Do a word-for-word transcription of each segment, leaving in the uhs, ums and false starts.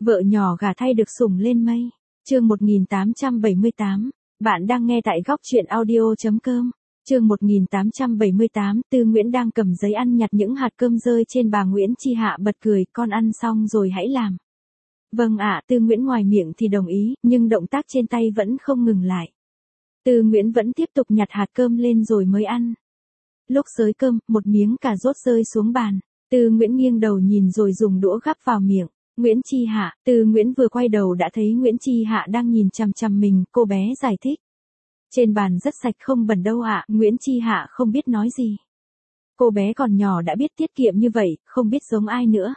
Vợ nhỏ gả thay được sủng lên mây. Chương một nghìn tám trăm bảy mươi tám. Bạn đang nghe tại góc truyện audio chấm com. Chương một nghìn tám trăm bảy mươi tám. Tư Nguyễn đang cầm giấy ăn nhặt những hạt cơm rơi trên. Bà Nguyễn Chi Hạ bật cười, con ăn xong rồi hãy làm. Vâng ạ, Tư Nguyễn ngoài miệng thì đồng ý, nhưng động tác trên tay vẫn không ngừng lại. Tư Nguyễn vẫn tiếp tục nhặt hạt cơm lên rồi mới ăn. Lúc xới cơm, một miếng cà rốt rơi xuống bàn. Tư Nguyễn nghiêng đầu nhìn rồi dùng đũa gắp vào miệng. Nguyễn Chi Hạ, Tư Nguyễn vừa quay đầu đã thấy Nguyễn Chi Hạ đang nhìn chằm chằm mình, cô bé giải thích. Trên bàn rất sạch không bẩn đâu ạ, Nguyễn Chi Hạ không biết nói gì. Cô bé còn nhỏ đã biết tiết kiệm như vậy, không biết giống ai nữa.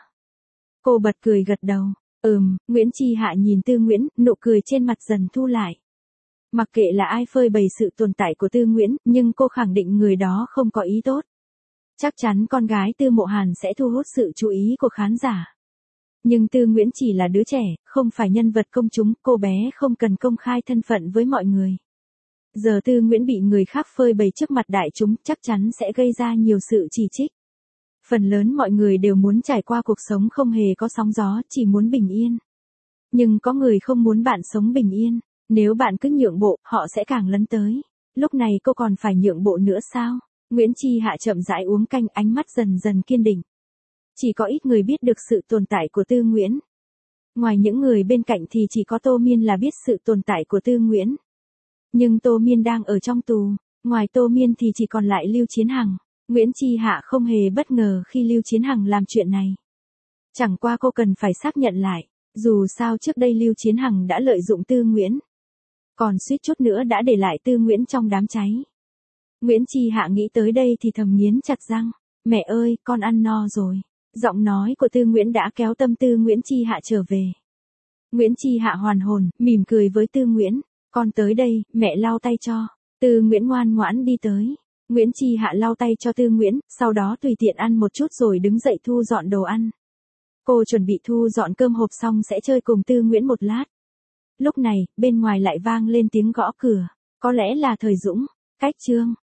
Cô bật cười gật đầu, ừm, Nguyễn Chi Hạ nhìn Tư Nguyễn, nụ cười trên mặt dần thu lại. Mặc kệ là ai phơi bày sự tồn tại của Tư Nguyễn, nhưng cô khẳng định người đó không có ý tốt. Chắc chắn con gái Tư Mộ Hàn sẽ thu hút sự chú ý của khán giả. Nhưng Tư Nguyễn chỉ là đứa trẻ, không phải nhân vật công chúng, cô bé không cần công khai thân phận với mọi người. Giờ Tư Nguyễn bị người khác phơi bày trước mặt đại chúng, chắc chắn sẽ gây ra nhiều sự chỉ trích. Phần lớn mọi người đều muốn trải qua cuộc sống không hề có sóng gió, chỉ muốn bình yên. Nhưng có người không muốn bạn sống bình yên, nếu bạn cứ nhượng bộ, họ sẽ càng lấn tới. Lúc này cô còn phải nhượng bộ nữa sao? Nguyễn Chi Hạ chậm rãi uống canh, ánh mắt dần dần kiên định. Chỉ có ít người biết được sự tồn tại của Tư Nguyễn. Ngoài những người bên cạnh thì chỉ có Tô Miên là biết sự tồn tại của Tư Nguyễn. Nhưng Tô Miên đang ở trong tù, ngoài Tô Miên thì chỉ còn lại Lưu Chiến Hằng. Nguyễn Chi Hạ không hề bất ngờ khi Lưu Chiến Hằng làm chuyện này. Chẳng qua cô cần phải xác nhận lại, dù sao trước đây Lưu Chiến Hằng đã lợi dụng Tư Nguyễn. Còn suýt chút nữa đã để lại Tư Nguyễn trong đám cháy. Nguyễn Chi Hạ nghĩ tới đây thì thầm nghiến chặt răng, mẹ ơi, con ăn no rồi. Giọng nói của Tư Nguyễn đã kéo tâm tư Nguyễn Chi Hạ trở về. Nguyễn Chi Hạ hoàn hồn, mỉm cười với Tư Nguyễn, con tới đây, mẹ lau tay cho. Tư Nguyễn ngoan ngoãn đi tới. Nguyễn Chi Hạ lau tay cho Tư Nguyễn, sau đó tùy tiện ăn một chút rồi đứng dậy thu dọn đồ ăn. Cô chuẩn bị thu dọn cơm hộp xong sẽ chơi cùng Tư Nguyễn một lát. Lúc này, bên ngoài lại vang lên tiếng gõ cửa, có lẽ là Thời Dũng. Cách Trương,